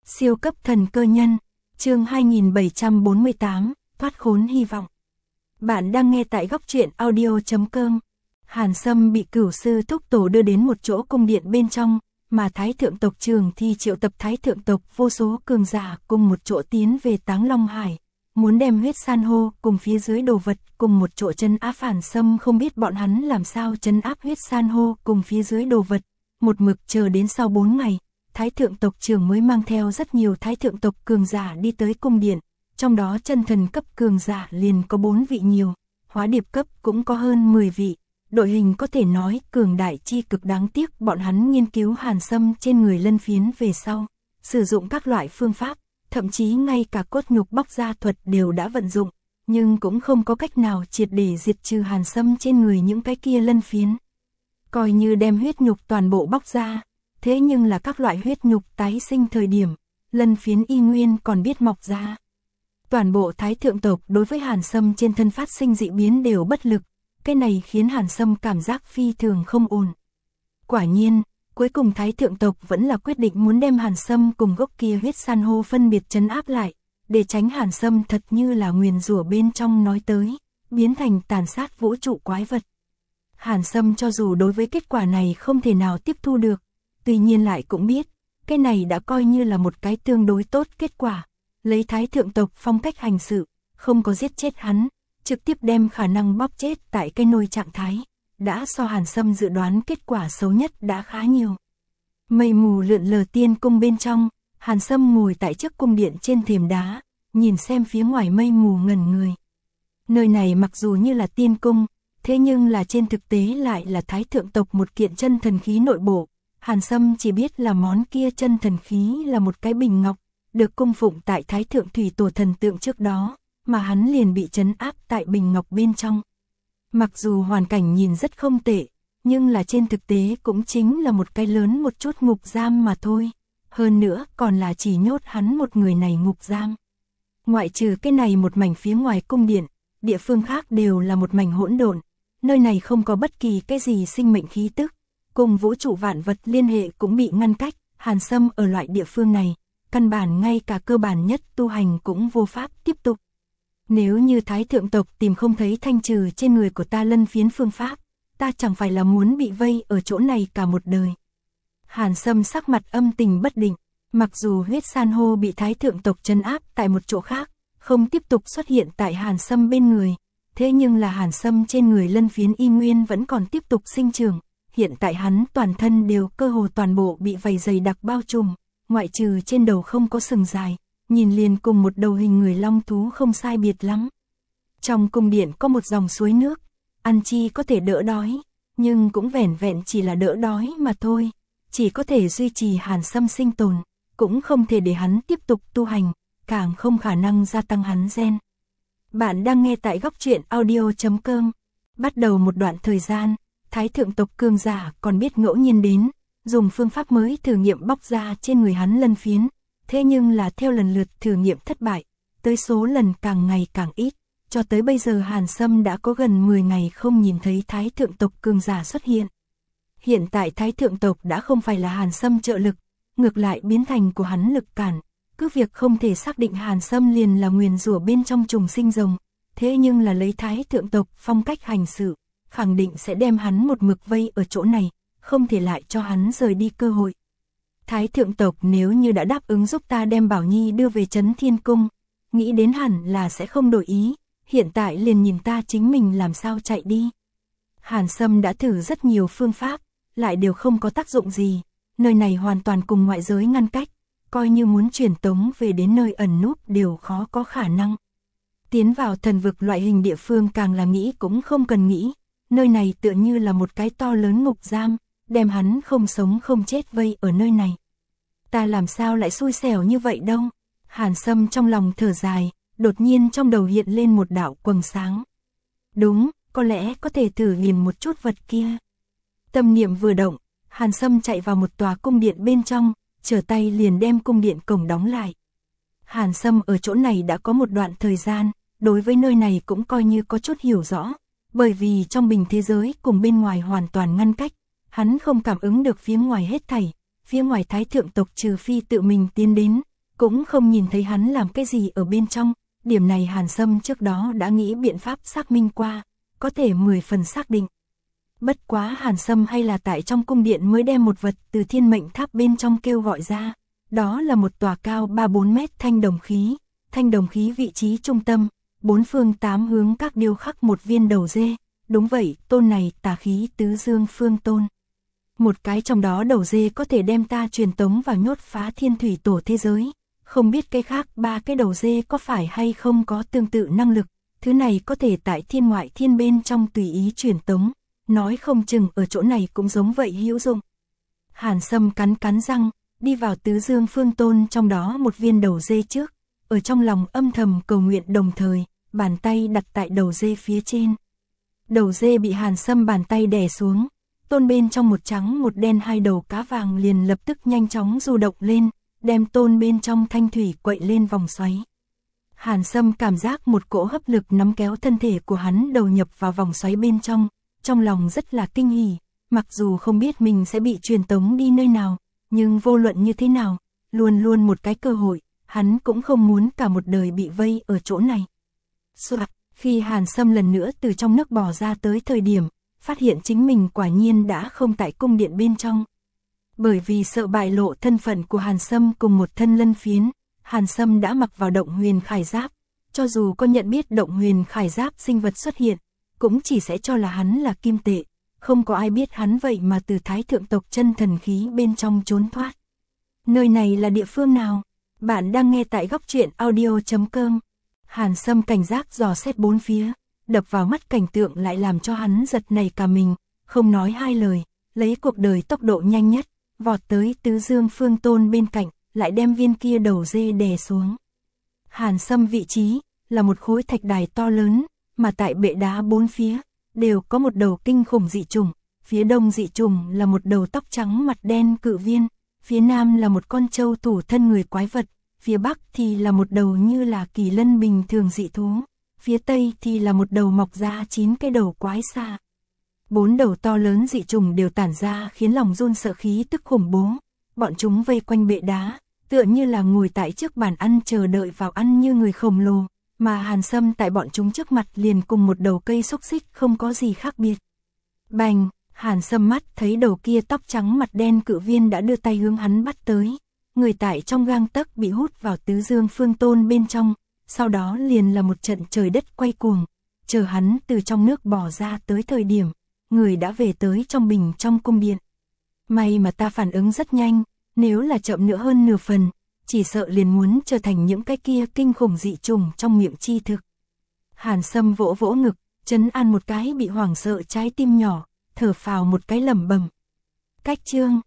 Siêu cấp thần cơ nhân, chương 2748, thoát khốn hy vọng. Bạn đang nghe tại góc truyện audio.com. Hàn Sâm bị Cửu sư thúc tổ đưa đến một chỗ cung điện bên trong, mà Thái thượng tộc trưởng thì triệu tập Thái thượng tộc vô số cường giả cùng một chỗ tiến về Táng Long Hải, muốn đem huyết san hô cùng phía dưới đồ vật cùng một chỗ trấn áp. Hàn Sâm không biết bọn hắn làm sao trấn áp huyết san hô cùng phía dưới đồ vật, một mực chờ đến sau 4 ngày. Thái thượng tộc trưởng mới mang theo rất nhiều thái thượng tộc cường giả đi tới cung điện, trong đó chân thần cấp cường giả liền có 4 vị nhiều, hóa điệp cấp cũng có hơn 10 vị, đội hình có thể nói cường đại chi cực. Đáng tiếc bọn hắn nghiên cứu Hàn Sâm trên người lân phiến về sau, sử dụng các loại phương pháp, thậm chí ngay cả cốt nhục bóc ra thuật đều đã vận dụng, nhưng cũng không có cách nào triệt để diệt trừ Hàn Sâm trên người những cái kia lân phiến. Coi như đem huyết nhục toàn bộ bóc ra, thế nhưng là các loại huyết nhục tái sinh thời điểm, lân phiến y nguyên còn biết mọc ra. Toàn bộ Thái thượng tộc đối với Hàn Sâm trên thân phát sinh dị biến đều bất lực, cái này khiến Hàn Sâm cảm giác phi thường không ổn. Quả nhiên, cuối cùng Thái thượng tộc vẫn là quyết định muốn đem Hàn Sâm cùng gốc kia huyết san hô phân biệt trấn áp lại, để tránh Hàn Sâm thật như là nguyền rủa bên trong nói tới, biến thành tàn sát vũ trụ quái vật. Hàn Sâm cho dù đối với kết quả này không thể nào tiếp thu được, tuy nhiên lại cũng biết, cái này đã coi như là một cái tương đối tốt kết quả, lấy Thái thượng tộc phong cách hành sự, không có giết chết hắn, trực tiếp đem khả năng bóp chết tại cái nôi trạng thái, đã so Hàn Sâm dự đoán kết quả xấu nhất đã khá nhiều. Mây mù lượn lờ tiên cung bên trong, Hàn Sâm ngồi tại trước cung điện trên thềm đá, nhìn xem phía ngoài mây mù ngẩn người. Nơi này mặc dù như là tiên cung, thế nhưng là trên thực tế lại là Thái thượng tộc một kiện chân thần khí nội bộ. Hàn Sâm chỉ biết là món kia chân thần khí là một cái bình ngọc, được cung phụng tại Thái thượng thủy tổ thần tượng trước đó, mà hắn liền bị trấn áp tại bình ngọc bên trong. Mặc dù hoàn cảnh nhìn rất không tệ, nhưng là trên thực tế cũng chính là một cái lớn một chút ngục giam mà thôi. Hơn nữa còn là chỉ nhốt hắn một người này ngục giam. Ngoại trừ cái này một mảnh phía ngoài cung điện, địa phương khác đều là một mảnh hỗn độn, nơi này không có bất kỳ cái gì sinh mệnh khí tức. Cùng vũ trụ vạn vật liên hệ cũng bị ngăn cách, Hàn Sâm ở loại địa phương này, căn bản ngay cả cơ bản nhất tu hành cũng vô pháp tiếp tục. Nếu như Thái thượng tộc tìm không thấy thanh trừ trên người của ta lân phiến phương pháp, ta chẳng phải là muốn bị vây ở chỗ này cả một đời. Hàn Sâm sắc mặt âm tình bất định, mặc dù huyết san hô bị Thái thượng tộc trấn áp tại một chỗ khác, không tiếp tục xuất hiện tại Hàn Sâm bên người, thế nhưng là Hàn Sâm trên người lân phiến y nguyên vẫn còn tiếp tục sinh trưởng. Hiện tại hắn toàn thân đều cơ hồ toàn bộ bị vảy dày đặc bao trùm, ngoại trừ trên đầu không có sừng dài, nhìn liền cùng một đầu hình người long thú không sai biệt lắm. Trong cung điện có một dòng suối nước, ăn chi có thể đỡ đói, nhưng cũng vẻn vẹn chỉ là đỡ đói mà thôi, chỉ có thể duy trì Hàn Sâm sinh tồn, cũng không thể để hắn tiếp tục tu hành, càng không khả năng gia tăng hắn gen. Bạn đang nghe tại góc truyện audio.com. Bắt đầu một đoạn thời gian, Thái thượng tộc cường giả còn biết ngẫu nhiên đến, dùng phương pháp mới thử nghiệm bóc ra trên người hắn lân phiến, thế nhưng là theo lần lượt thử nghiệm thất bại, tới số lần càng ngày càng ít, cho tới bây giờ Hàn Sâm đã có gần 10 ngày không nhìn thấy Thái thượng tộc cường giả xuất hiện. Hiện tại Thái thượng tộc đã không phải là Hàn Sâm trợ lực, ngược lại biến thành của hắn lực cản, cứ việc không thể xác định Hàn Sâm liền là nguyền rủa bên trong trùng sinh rồng, thế nhưng là lấy Thái thượng tộc phong cách hành sự, khẳng định sẽ đem hắn một mực vây ở chỗ này, không thể lại cho hắn rời đi cơ hội. Thái thượng tộc nếu như đã đáp ứng giúp ta đem Bảo Nhi đưa về Trấn Thiên Cung, nghĩ đến hẳn là sẽ không đổi ý, hiện tại liền nhìn ta chính mình làm sao chạy đi. Hàn Sâm đã thử rất nhiều phương pháp, lại đều không có tác dụng gì, nơi này hoàn toàn cùng ngoại giới ngăn cách, coi như muốn truyền tống về đến nơi ẩn núp đều khó có khả năng. Tiến vào thần vực loại hình địa phương càng là nghĩ cũng không cần nghĩ. Nơi này tựa như là một cái to lớn ngục giam, đem hắn không sống không chết vây ở nơi này. Ta làm sao lại xui xẻo như vậy đâu? Hàn Sâm trong lòng thở dài, đột nhiên trong đầu hiện lên một đạo quầng sáng. Đúng, có lẽ có thể thử liền một chút vật kia. Tâm niệm vừa động, Hàn Sâm chạy vào một tòa cung điện bên trong, trở tay liền đem cung điện cổng đóng lại. Hàn Sâm ở chỗ này đã có một đoạn thời gian, đối với nơi này cũng coi như có chút hiểu rõ. Bởi vì trong bình thế giới cùng bên ngoài hoàn toàn ngăn cách, hắn không cảm ứng được phía ngoài hết thảy, phía ngoài Thái thượng tộc trừ phi tự mình tiến đến, cũng không nhìn thấy hắn làm cái gì ở bên trong. Điểm này Hàn Sâm trước đó đã nghĩ biện pháp xác minh qua, có thể 10 phần xác định. Bất quá Hàn Sâm hay là tại trong cung điện mới đem một vật từ thiên mệnh tháp bên trong kêu gọi ra. Đó là một tòa cao 3-4 mét thanh đồng khí vị trí trung tâm, 4 phương 8 hướng các điêu khắc một viên đầu dê. Đúng vậy, tôn này tà khí tứ dương phương tôn. Một cái trong đó đầu dê có thể đem ta truyền tống vào nhốt phá thiên thủy tổ thế giới. Không biết cái khác 3 cái đầu dê có phải hay không có tương tự năng lực. Thứ này có thể tại thiên ngoại thiên bên trong tùy ý truyền tống. Nói không chừng ở chỗ này cũng giống vậy hữu dụng. Hàn Sâm cắn răng, đi vào tứ dương phương tôn trong đó một viên đầu dê trước. Ở trong lòng âm thầm cầu nguyện đồng thời, bàn tay đặt tại đầu dê phía trên. Đầu dê bị Hàn Sâm bàn tay đè xuống. Tôn bên trong một trắng một đen 2 đầu cá vàng liền lập tức nhanh chóng du động lên, đem tôn bên trong thanh thủy quậy lên vòng xoáy. Hàn Sâm cảm giác một cỗ hấp lực nắm kéo thân thể của hắn đầu nhập vào vòng xoáy bên trong lòng rất là kinh hỉ, mặc dù không biết mình sẽ bị truyền tống đi nơi nào, nhưng vô luận như thế nào, luôn một cái cơ hội, hắn cũng không muốn cả một đời bị vây ở chỗ này. Soạt, khi Hàn Sâm lần nữa từ trong nước bò ra tới thời điểm, phát hiện chính mình quả nhiên đã không tại cung điện bên trong. Bởi vì sợ bại lộ thân phận của Hàn Sâm cùng một thân lân phiến, Hàn Sâm đã mặc vào động huyền khải giáp, cho dù có nhận biết động huyền khải giáp sinh vật xuất hiện, cũng chỉ sẽ cho là hắn là kim tệ, không có ai biết hắn vậy mà từ thái thượng tộc chân thần khí bên trong trốn thoát. Nơi này là địa phương nào? Bạn đang nghe tại góc truyện audio.com. Hàn Sâm cảnh giác dò xét bốn phía, đập vào mắt cảnh tượng lại làm cho hắn giật nảy cả mình, không nói hai lời, lấy cuộc đời tốc độ nhanh nhất, vọt tới tứ dương phương tôn bên cạnh, lại đem viên kia đầu dê đè xuống. Hàn Sâm vị trí, là một khối thạch đài to lớn, mà tại bệ đá bốn phía, đều có một đầu kinh khủng dị trùng, phía đông dị trùng là một đầu tóc trắng mặt đen cự viên, phía nam là một con trâu thủ thân người quái vật, phía bắc thì là một đầu như là kỳ lân bình thường dị thú, phía tây thì là một đầu mọc ra 9 cái đầu quái xa. 4 đầu to lớn dị trùng đều tản ra khiến lòng run sợ khí tức khủng bố, bọn chúng vây quanh bệ đá, tựa như là ngồi tại trước bàn ăn chờ đợi vào ăn như người khổng lồ, mà Hàn Sâm tại bọn chúng trước mặt liền cùng một đầu cây xúc xích không có gì khác biệt. Bành, Hàn Sâm mắt thấy đầu kia tóc trắng mặt đen cự viên đã đưa tay hướng hắn bắt tới, người tại trong gang tấc bị hút vào tứ dương phương tôn bên trong, sau đó liền là một trận trời đất quay cuồng, chờ hắn từ trong nước bò ra tới thời điểm, người đã về tới trong bình trong cung điện. May mà ta phản ứng rất nhanh, nếu là chậm nữa hơn nửa phần, chỉ sợ liền muốn trở thành những cái kia kinh khủng dị trùng trong miệng chi thực. Hàn Sâm vỗ vỗ ngực, trấn an một cái bị hoảng sợ trái tim nhỏ, thở phào một cái lẩm bẩm. Cách chương